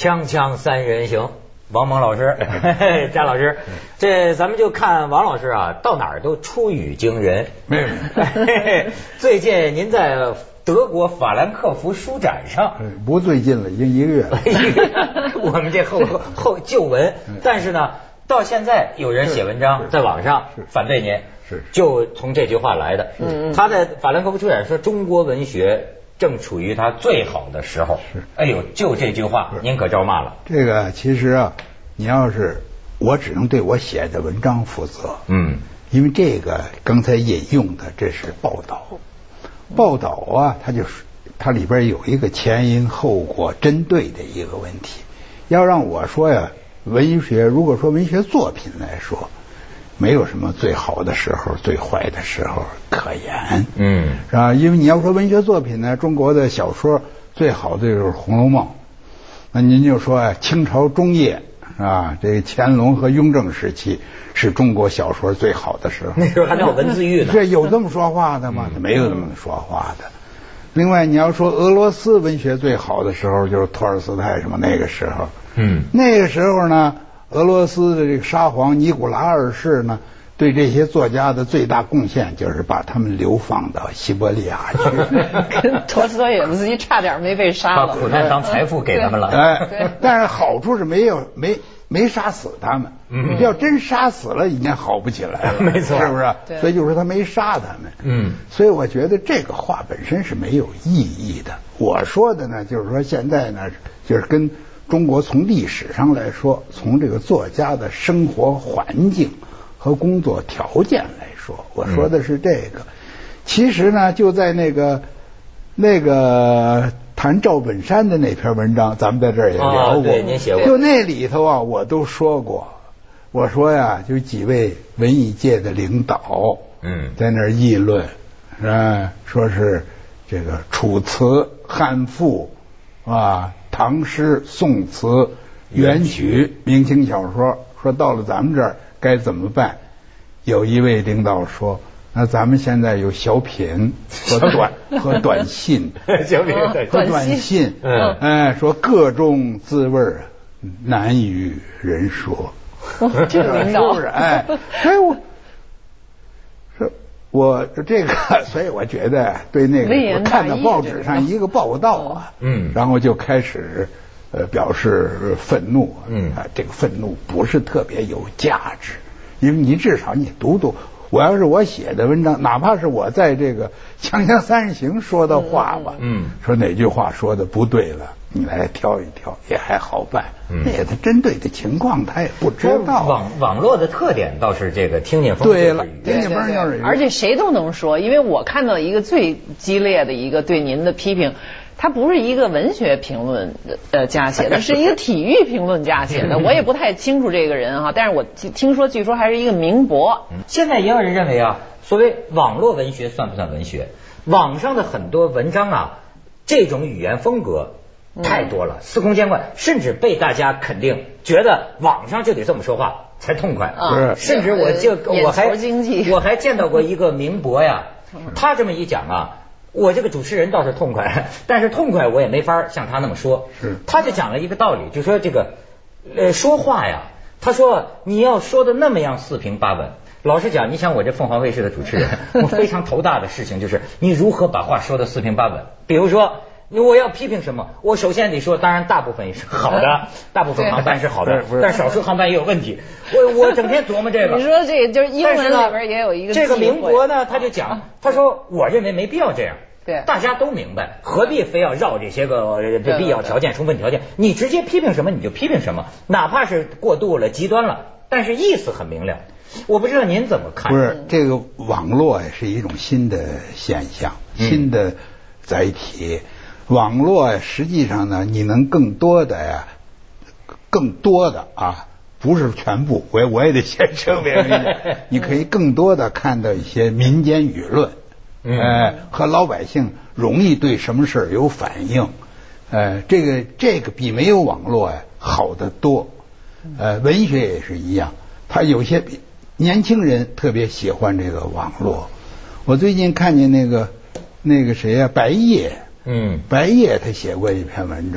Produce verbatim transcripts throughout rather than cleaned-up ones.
锵锵三人行，王蒙老师，詹老师，这咱们就看王老师啊，到哪儿都出语惊人。 没有。 最近您在德国法兰克福书展上， 不最近了，已经一个月了。 我们这后后旧闻，但是呢，到现在有人写文章在网上反对您， 是就从这句话来的。嗯，他在法兰克福书展说中国文学正处于它最好的时候。是，哎呦，就这句话，您可招骂了。 这个其实啊，你要是我只能对我写的文章负责。嗯，因为这个刚才引用的这是报道，报道啊，它就是它里边有一个前因后果针对的一个问题。要让我说呀，文学如果说文学作品来说，没有什么最好的时候最坏的时候可言。嗯，是吧？因为你要说文学作品呢，中国的小说最好的就是《红楼梦》，那您就说啊，清朝中叶啊，这个乾隆和雍正时期是中国小说最好的时候。 那时候还没有文字狱呢。 这有这么说话的吗？没有这么说话的。另外你要说俄罗斯文学最好的时候，就是托尔斯泰什么那个时候。嗯，那个时候呢，俄罗斯的这个沙皇尼古拉二世呢，对这些作家的最大贡献就是把他们流放到西伯利亚去。 跟托斯托耶夫斯基差点没被杀了， 把苦难当财富给他们了。 哎，但是好处是没有没没杀死他们。嗯，要真杀死了，已经好不起来了。 没错， 是不是？所以就是说他没杀他们。嗯，所以我觉得这个话本身是没有意义的。我说的呢，就是说现在呢，就是跟中国从历史上来说，从这个作家的生活环境和工作条件来说，我说的是这个。嗯、其实呢，就在那个那个谈赵本山的那篇文章，咱们在这儿也聊过。哦、 对，您写过。 就那里头啊，我都说过，我说呀，就几位文艺界的领导，嗯，在那儿议论，是吧？说是这个楚辞、汉赋啊。唐诗、宋词、元曲、明清小说，说到了咱们这儿该怎么办？有一位领导说：“那咱们现在有小品和短和短信， 小品和短信，嗯，哎，说各种滋味难与人说。” 这个领导是不是？哎，所以我说我这个，所以我觉得对那个我看到报纸上一个报道啊，嗯，然后就开始呃表示愤怒，嗯啊，这个愤怒不是特别有价值，因为你至少你读读，我要是我写的文章，哪怕是我在这个《锵锵三人行》说的话吧，嗯，说哪句话说的不对了，你来挑一挑也还好办。嗯，那他针对的情况他也不知道。 网网络的特点倒是这个听见风对了，听见风就是语。 而且谁都能说，因为我看到一个最激烈的一个对您的批评，他不是一个文学评论呃家写的，是一个体育评论家写的。我也不太清楚这个人哈，但是我听说据说还是一个名博。 现在也有人认为啊，所谓网络文学算不算文学？网上的很多文章啊，这种语言风格太多了，司空见惯，甚至被大家肯定，觉得网上就得这么说话才痛快。 啊、 甚至我就我还我还见到过一个名博呀，他这么一讲啊，我这个主持人倒是痛快，但是痛快我也没法像他那么说。是，他就讲了一个道理，就说这个呃说话呀，他说你要说的那么样四平八稳。老实讲，你想我这凤凰卫视的主持人，我非常头大的事情就是你如何把话说的四平八稳。比如说我要批评什么，我首先得说，当然大部分也是好的，大部分航班是好的，但少数航班也有问题。我我整天琢磨这个。 你说这个就是英文里边也有一个这个名博呢，他就讲，他说我认为没必要这样。 对， 大家都明白，何必非要绕这些个必要条件、充分条件？你直接批评什么你就批评什么，哪怕是过度了、极端了，但是意思很明了。我不知道您怎么看？ 不是，这个网络也是一种新的现象，新的载体。网络实际上呢，你能更多的呀，更多的啊，不是全部，我我也得先声明一下，你可以更多的看到一些民间舆论，嗯、呃，和老百姓容易对什么事有反应，呃，这个这个比没有网络呀好得多，呃，文学也是一样，他有些年轻人特别喜欢这个网络。我最近看见那个那个谁呀、啊，白夜。嗯，白夜他写过一篇文章，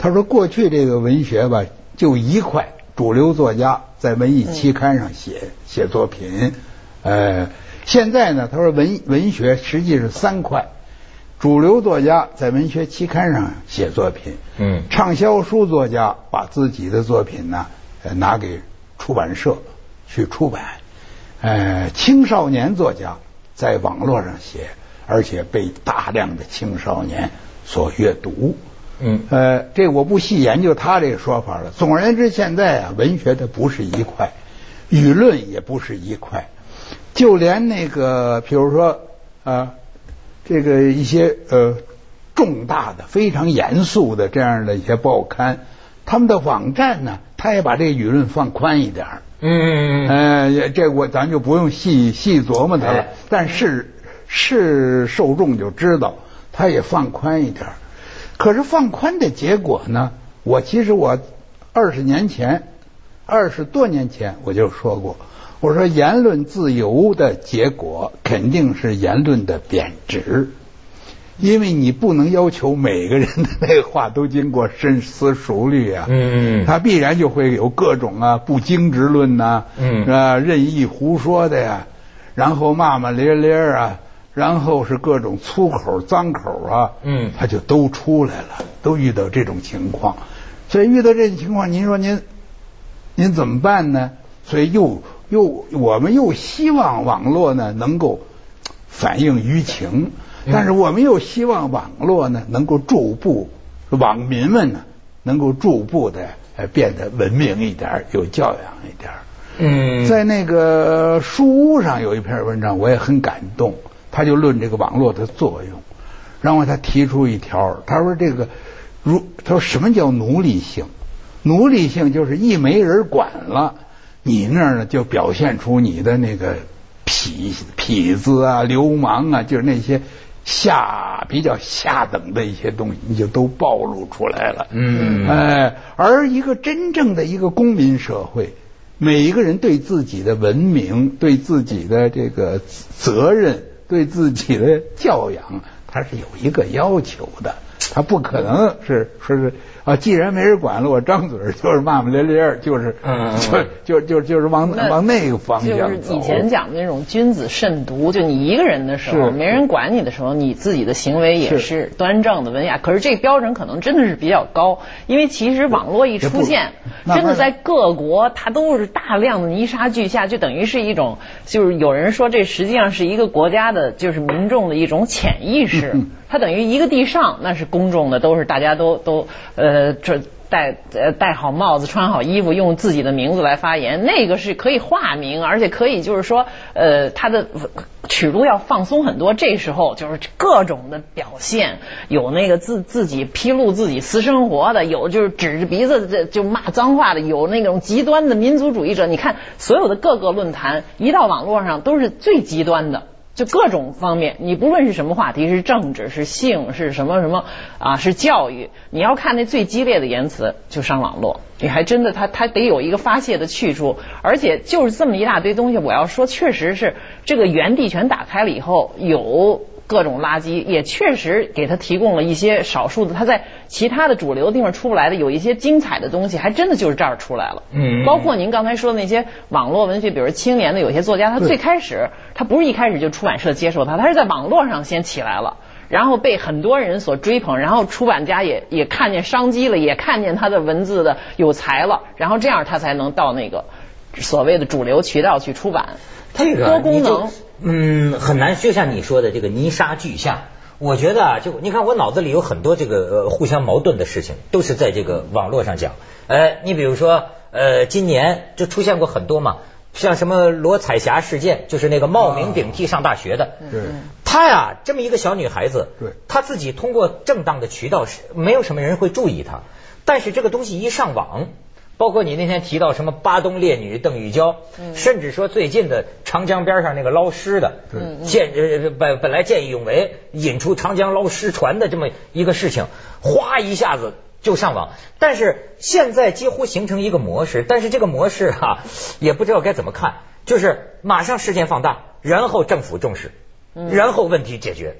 他说过去这个文学吧，就一块，主流作家在文艺期刊上写、嗯、写作品，呃，现在呢，他说文文学实际是三块，主流作家在文学期刊上写作品，嗯，畅销书作家把自己的作品呢，呃，拿给出版社去出版，呃，青少年作家在网络上写，而且被大量的青少年所阅读。嗯，呃，这我不细研究他这个说法了。总而言之，现在啊，文学它不是一块，舆论也不是一块，就连那个，比如说啊，这个一些呃重大的、非常严肃的这样的一些报刊，他们的网站呢，他也把这个舆论放宽一点。嗯，呃，这我咱就不用细细琢磨它了，但是是受众就知道，他也放宽一点。可是放宽的结果呢？我其实我二十年前、二十多年前我就说过，我说言论自由的结果肯定是言论的贬值，因为你不能要求每个人的那个话都经过深思熟虑啊，嗯，他必然就会有各种啊不经直论呐、啊，嗯啊任意胡说的呀，然后骂骂咧咧啊。然后是各种粗口脏口啊，嗯，他就都出来了，都遇到这种情况，所以遇到这种情况，您说您您怎么办呢？所以又又我们又希望网络呢能够反映舆情，但是我们又希望网络呢能够逐步，网民们呢能够逐步的变得文明一点，有教养一点。嗯，在那个书屋上有一篇文章，我也很感动。他就论这个网络的作用，然后他提出一条，他说这个如他说什么叫奴隶性？奴隶性就是一没人管了，你那儿呢就表现出你的那个痞痞子啊、流氓啊，就是那些下比较下等的一些东西，你就都暴露出来了。嗯，哎，而一个真正的一个公民社会，每一个人对自己的文明、对自己的这个责任。对自己的教养，他是有一个要求的，他不可能是说是啊，既然没人管了，我张嘴就是骂骂咧咧，就是嗯，就就就就是往往那个方向走。就是以前讲的那种君子慎独，就你一个人的时候，没人管你的时候，你自己的行为也是端正的、文雅。可是这个标准可能真的是比较高，因为其实网络一出现，真的在各国它都是大量的泥沙俱下，就等于是一种，就是有人说这实际上是一个国家的，就是民众的一种潜意识。嗯，它等于一个地上，那是公众的，都是大家都都呃这戴呃戴好帽子、穿好衣服，用自己的名字来发言。那个是可以化名，而且可以就是说呃它的尺度要放松很多。这时候就是各种的表现，有那个自自己披露自己私生活的，有就是指着鼻子就骂脏话的，有那种极端的民族主义者。你看所有的各个论坛一到网络上都是最极端的。就各种方面，你不论是什么话题，是政治，是性，是什么什么啊，是教育，你要看那最激烈的言辞，就上网络。你还真的，他他得有一个发泄的去处，而且就是这么一大堆东西。我要说，确实是这个原地全打开了以后，有各种垃圾，也确实给他提供了一些少数的他在其他的主流地方出不来的有一些精彩的东西，还真的就是这儿出来了。嗯，包括您刚才说的那些网络文学，比如青年的有些作家，他最开始他不是一开始就出版社接受他，他是在网络上先起来了，然后被很多人所追捧，然后出版家也也看见商机了，也看见他的文字的有才了，然后这样他才能到那个所谓的主流渠道去出版。 这个多功能嗯很难，就像你说的这个泥沙俱下。我觉得啊，就你看我脑子里有很多这个呃互相矛盾的事情，都是在这个网络上讲。呃，你比如说呃，今年就出现过很多嘛，像什么罗彩霞事件，就是那个冒名顶替上大学的。对、啊，她呀这么一个小女孩子，对，她自己通过正当的渠道，是没有什么人会注意她。但是这个东西一上网，包括你那天提到什么巴东烈女邓玉娇，嗯、甚至说最近的长江边上那个捞尸的，见呃本本来见义勇为引出长江捞尸船的这么一个事情，哗一下子就上网。但是现在几乎形成一个模式，但是这个模式啊也不知道该怎么看，就是马上事件放大，然后政府重视，然后问题解决。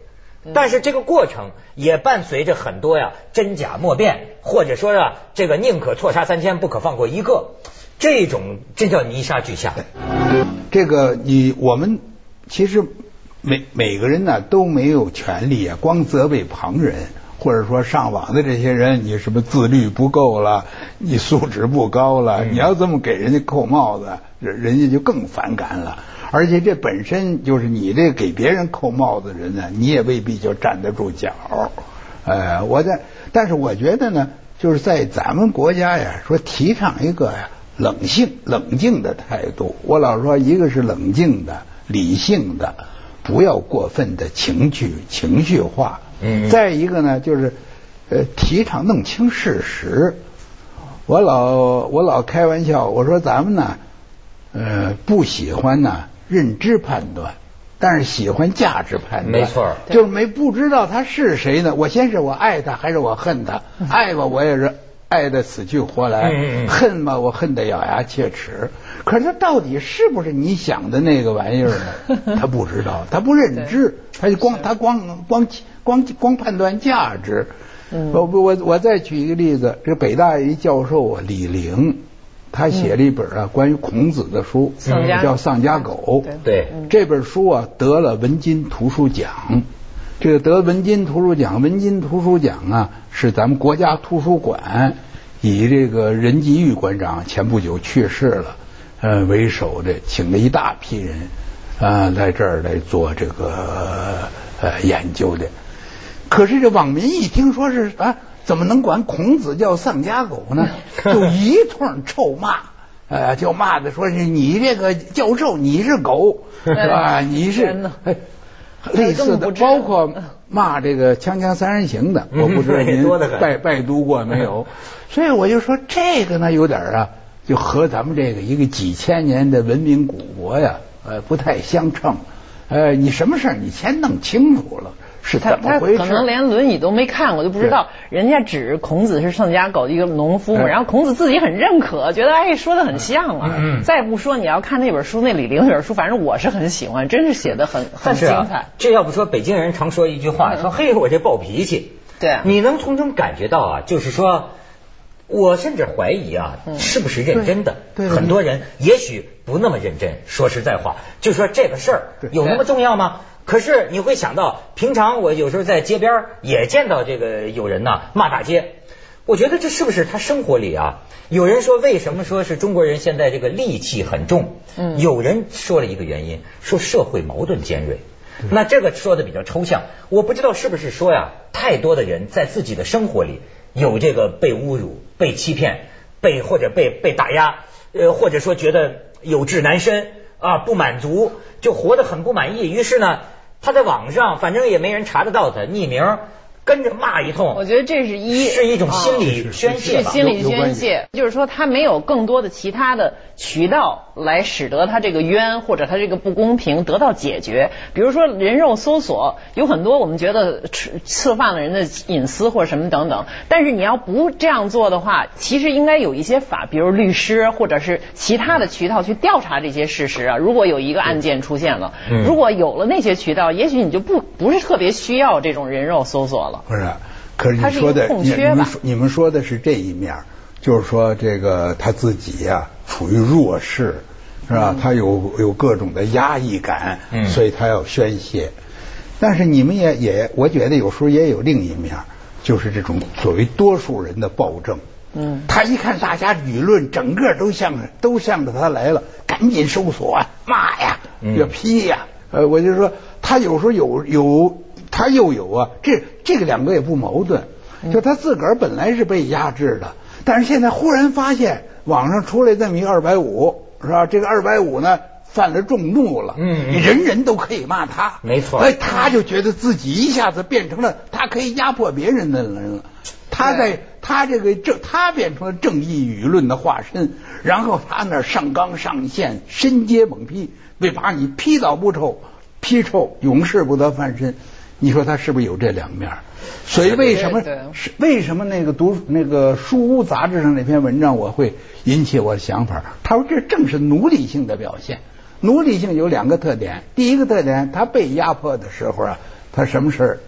但是这个过程也伴随着很多呀真假莫辨，或者说呀这个宁可错杀三千不可放过一个，这种这叫泥沙俱下。 这个你我们其实每每个人呢都没有权利啊光责备旁人，或者说上网的这些人你什么自律不够了，你素质不高了，你要这么给人家扣帽子，人人家就更反感了。而且这本身就是你这给别人扣帽子的人呢，你也未必就站得住脚。呃，我在，但是我觉得呢，就是在咱们国家呀，说提倡一个呀冷静、冷静的态度。我老说，一个是冷静的、理性的，不要过分的情绪情绪化。嗯。再一个呢，就是呃，提倡弄清事实。我老我老开玩笑，我说咱们呢，呃，不喜欢呢。认知判断，但是喜欢价值判断。 没错， 就是没不知道他是谁呢。我先是我爱他还是我恨他？爱吧，我也是爱得死去活来；嗯、恨吧，我恨得咬牙切齿。可是他到底是不是你想的那个玩意儿呢？他不知道，他不认知，他就光他光光光光判断价值。嗯、我我我再举一个例子，这北大一教授啊，李陵。他写了一本啊关于孔子的书，嗯、叫《丧家狗》。 对， 这本书啊得了文津图书奖。这个得文津图书奖，文津图书奖啊是咱们国家图书馆以这个任继玉馆长前不久去世了，呃为首的，请了一大批人啊、呃、在这儿来做这个呃研究的。可是这网民一听说是啊。怎么能管孔子叫丧家狗呢？就一通臭骂，呃，就骂的说是你这个教授你是狗是吧？你是哎，类似的，包括骂这个《锵锵三人行》的，我不知道您拜拜读过没有？所以我就说这个呢，有点啊，就和咱们这个一个几千年的文明古国呀，呃，不太相称。呃，你什么事儿你先弄清楚了。是怎么回事？ 他可能连《论语》都没看过，就不知道人家指孔子是丧家狗一个农夫，然后孔子自己很认可，觉得哎说的很像啊。嗯、再不说你要看那本书，那李陵那本书，反正我是很喜欢，真是写的很很精彩、啊。 这要不说北京人常说一句话，说嘿我这暴脾气。 对、啊， 你能从中感觉到啊，就是说，我甚至怀疑啊，嗯、是不是认真的？ 对， 很多人也许不那么认真。说实在话，就说这个事儿有那么重要吗？可是你会想到，平常我有时候在街边也见到这个有人呐骂大街，我觉得这是不是他生活里啊？有人说为什么说是中国人现在这个戾气很重？嗯，有人说了一个原因，说社会矛盾尖锐。那这个说的比较抽象，我不知道是不是说呀，太多的人在自己的生活里有这个被侮辱、被欺骗、被或者被被打压，呃，或者说觉得有志难伸啊，不满足，就活得很不满意，于是呢。他在网上反正也没人查得到他，匿名跟着骂一通。 我觉得这是一是一种心理宣泄吧， 心理宣泄，就是说他没有更多的其他的渠道来使得他这个冤或者他这个不公平得到解决。比如说人肉搜索，有很多我们觉得刺犯了人的隐私或者什么等等，但是你要不这样做的话，其实应该有一些法，比如律师或者是其他的渠道去调查这些事实啊。如果有一个案件出现了，嗯、如果有了那些渠道，也许你就不不是特别需要这种人肉搜索了。 不是，可是你说的，你们你们说的是这一面，就是说这个他自己呀、啊、处于弱势，是吧？嗯、他有有各种的压抑感，嗯、所以他要宣泄。但是你们也也，我觉得有时候也有另一面，就是这种所谓多数人的暴政。嗯，他一看大家舆论整个都向都向着他来了，赶紧搜索啊，骂呀，要批呀。呃，我就说他有时候有有。他又有啊，这这个两个也不矛盾，就他自个儿本来是被压制的，但是现在忽然发现网上出来这么一个二百五，是吧？这个二百五呢犯了众怒了，嗯，人人都可以骂他， 没错， 哎，他就觉得自己一下子变成了他可以压迫别人的人了，他在他这个正他变成了正义舆论的化身，然后他那上纲上线，深揭猛批，为把你批倒不臭，批臭永世不得翻身。你说他是不是有这两面？所以为什么是为什么那个读那个书屋杂志上那篇文章我会引起我的想法？他说这正是奴隶性的表现。奴隶性有两个特点，第一个特点，他被压迫的时候啊，他什么事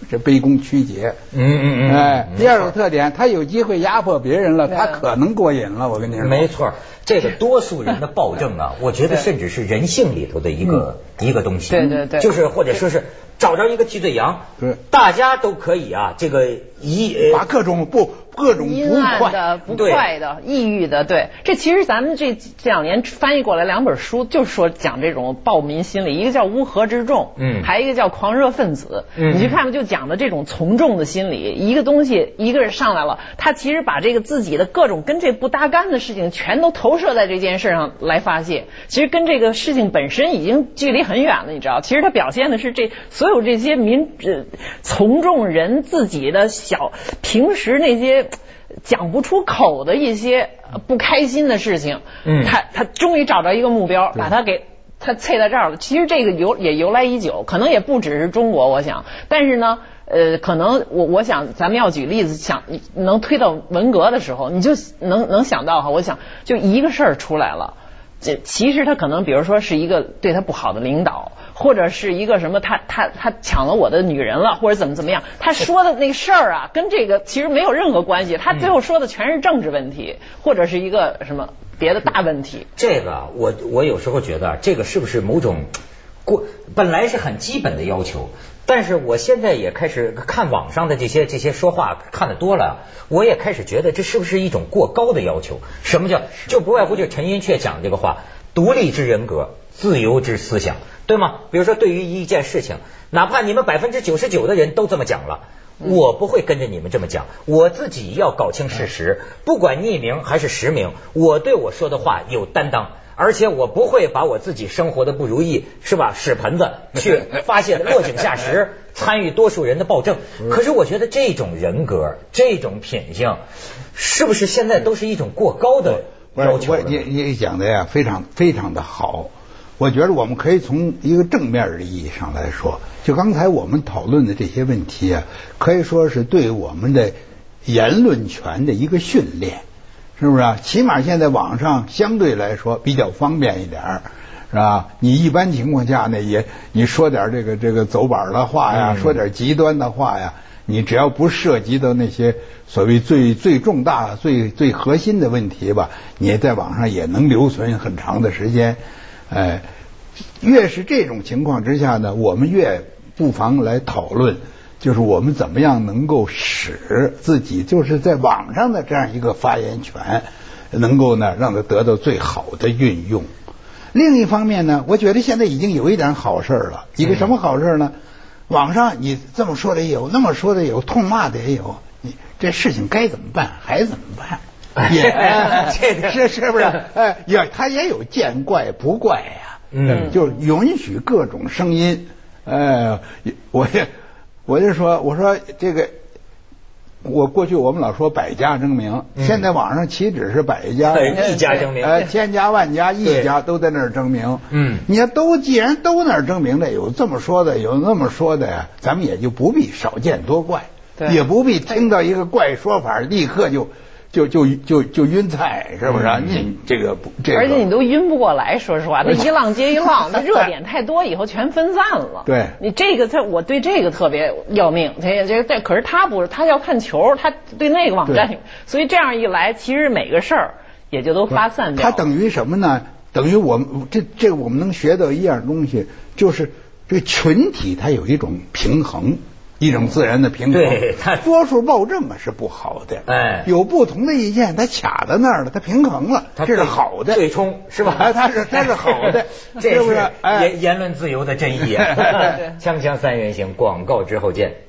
这卑躬屈节。 嗯嗯嗯。 哎，第二个特点，他有机会压迫别人了，他可能过瘾了。我跟你说， 没错，这个多数人的暴政啊，我觉得甚至是人性里头的一个一个东西。 对对对， 就是或者说是找着一个替罪羊， 对， 大家都可以啊，这个一把各种不各种阴暗的、不快的、抑郁的，对，这其实咱们这这两年翻译过来两本书，就是说讲这种暴民心理，一个叫乌合之众，嗯，还有一个叫狂热分子，嗯，你去看看就讲的这种从众的心理，一个东西一个人上来了，他其实把这个自己的各种跟这不搭干的事情全都投射在这件事上来发泄，其实跟这个事情本身已经距离很远了，你知道，其实他表现的是这所有这些民呃从众人自己的小平时那些讲不出口的一些不开心的事情，嗯，他他终于找到一个目标，把他给他淬在这儿了。其实这个由也由来已久，可能也不只是中国，我想，但是呢，呃，可能我我想咱们要举例子，想能推到文革的时候，你就能能想到哈，我想就一个事儿出来了。这其实他可能比如说是一个对他不好的领导，或者是一个什么他他他抢了我的女人了，或者怎么怎么样，他说的那个事儿啊跟这个其实没有任何关系，他最后说的全是政治问题，或者是一个什么别的大问题。 这个我我有时候觉得这个是不是某种过本来是很基本的要求，但是我现在也开始看网上的这些这些说话看得多了，我也开始觉得这是不是一种过高的要求？什么叫就不外乎就陈寅恪讲这个话，独立之人格，自由之思想，对吗？比如说对于一件事情，哪怕你们百分之九十九的人都这么讲了，我不会跟着你们这么讲，我自己要搞清事实，不管匿名还是实名，我对我说的话有担当。而且我不会把我自己生活的不如意是吧屎盆子去发泄的落井下石，参与多数人的暴政。可是我觉得这种人格这种品性是不是现在都是一种过高的要求了？ 你你讲的呀非常非常的好，我觉得我们可以从一个正面的意义上来说，就刚才我们讨论的这些问题啊，可以说是对我们的言论权的一个训练，是不是啊？起码现在网上相对来说比较方便一点，是吧？你一般情况下呢，也你说点这个这个走板的话呀，说点极端的话呀，你只要不涉及到那些所谓最最重大、最最核心的问题吧，你在网上也能留存很长的时间。哎，越是这种情况之下呢，我们越不妨来讨论。就是我们怎么样能够使自己就是在网上的这样一个发言权能够呢让它得到最好的运用。另一方面呢，我觉得现在已经有一点好事了。一个什么好事呢？网上你这么说的也有，那么说的也有，痛骂的也有，你这事情该怎么办还怎么办，也这个是是不是？哎，也他也有见怪不怪呀，嗯，就允许各种声音。呃，我也。我就说，我说这个，我过去我们老说百家争鸣，嗯、现在网上岂止是百家， 一家争鸣， 呃，千家万家一家都在那儿争鸣。嗯，你要都既然都那儿争鸣的，有这么说的，有那么说的呀，咱们也就不必少见多怪，也不必听到一个怪说法立刻就。就就就就晕菜，是不是？嗯、你这个不，这个， 而且你都晕不过来，说实话，那一浪接一浪，那热点太多，以后全分散了。 对， 你这个他，我对这个特别要命。这这这，可是他不是，他要看球，他对那个网站，所以这样一来，其实每个事儿也就都发散掉。 它等于什么呢？等于我们这这我们能学到一样东西，就是这个群体它有一种平衡。一种自然的平衡， 对， 多数暴政啊是不好的，哎，有不同的意见，它卡在那儿了，它平衡了，这是好的， 对冲是吧？ 它是它是好的， 这是言言论自由的真意啊！锵锵三人行，广告之后见。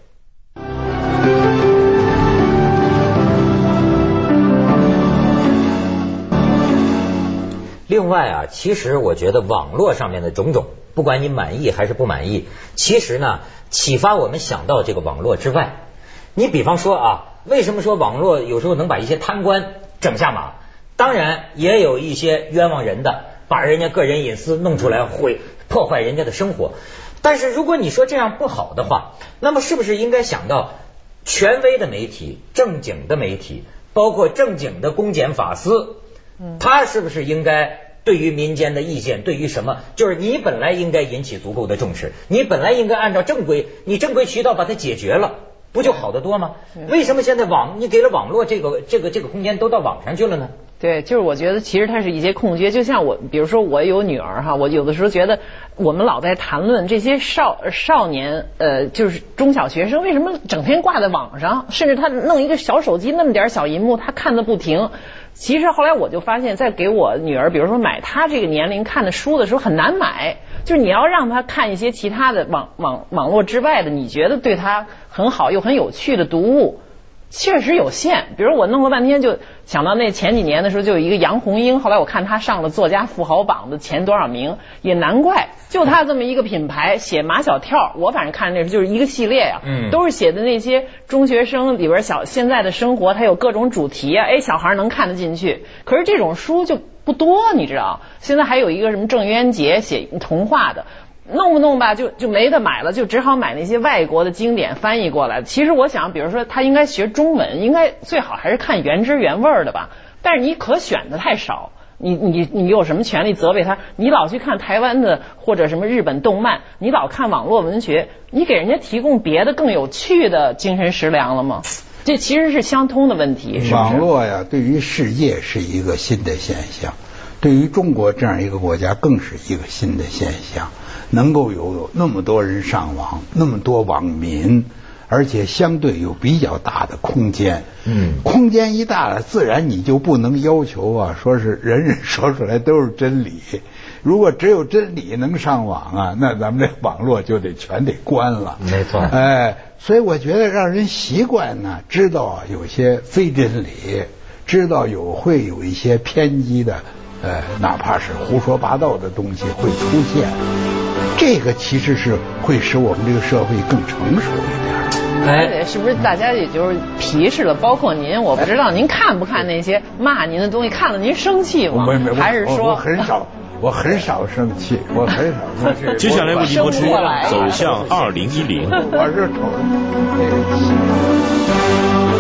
另外啊，其实我觉得网络上面的种种，不管你满意还是不满意，其实呢，启发我们想到这个网络之外。你比方说啊，为什么说网络有时候能把一些贪官整下马？当然也有一些冤枉人的，把人家个人隐私弄出来，会破坏人家的生活。但是如果你说这样不好的话，那么是不是应该想到权威的媒体、正经的媒体，包括正经的公检法司，他是不是应该对于民间的意见，对于什么，就是你本来应该引起足够的重视，你本来应该按照正规，你正规渠道把它解决了，不就好得多吗？为什么现在网你给了网络这个这个这个空间都到网上去了呢？ 对，就是我觉得其实它是一些空缺，就像我，比如说我有女儿哈，我有的时候觉得我们老在谈论这些少少年，呃，就是中小学生为什么整天挂在网上，甚至他弄一个小手机那么点小荧幕，他看个不停。其实后来我就发现，在给我女儿，比如说买她这个年龄看的书的时候很难买，就是你要让她看一些其他的网网网络之外的，你觉得对她很好又很有趣的读物，确实有限。比如我弄了半天就想到那前几年的时候就有一个杨红樱，后来我看他上了作家富豪榜的前多少名，也难怪就他这么一个品牌写马小跳，我反正看那时候就是一个系列呀、啊，嗯，都是写的那些中学生里边小现在的生活，它有各种主题啊，哎，小孩能看得进去。可是这种书就不多，你知道，现在还有一个什么郑渊洁写童话的。弄不弄吧，就就没得买了，就只好买那些外国的经典翻译过来。其实我想，比如说他应该学中文，应该最好还是看原汁原味的吧。但是你可选的太少，你你你有什么权利责备他？你老去看台湾的或者什么日本动漫，你老看网络文学，你给人家提供别的更有趣的精神食粮了吗？这其实是相通的问题。是不是？ 网络呀，对于世界是一个新的现象，对于中国这样一个国家更是一个新的现象。能够有那么多人上网，那么多网民，而且相对有比较大的空间。嗯，空间一大了，自然你就不能要求啊，说是人人说出来都是真理。如果只有真理能上网啊，那咱们这网络就得全得关了。 没错。 哎，所以我觉得让人习惯呢，知道啊有些非真理，知道有会有一些偏激的，呃，哪怕是胡说八道的东西会出现。这个其实是会使我们这个社会更成熟一点。 哎，是不是大家也就是皮实了？包括您，我不知道您看不看那些骂您的东西，看了您生气吗？还是说我很少，我很少生气，我很少生气。 接下来为您播出《走向二零一零》。 我是瞅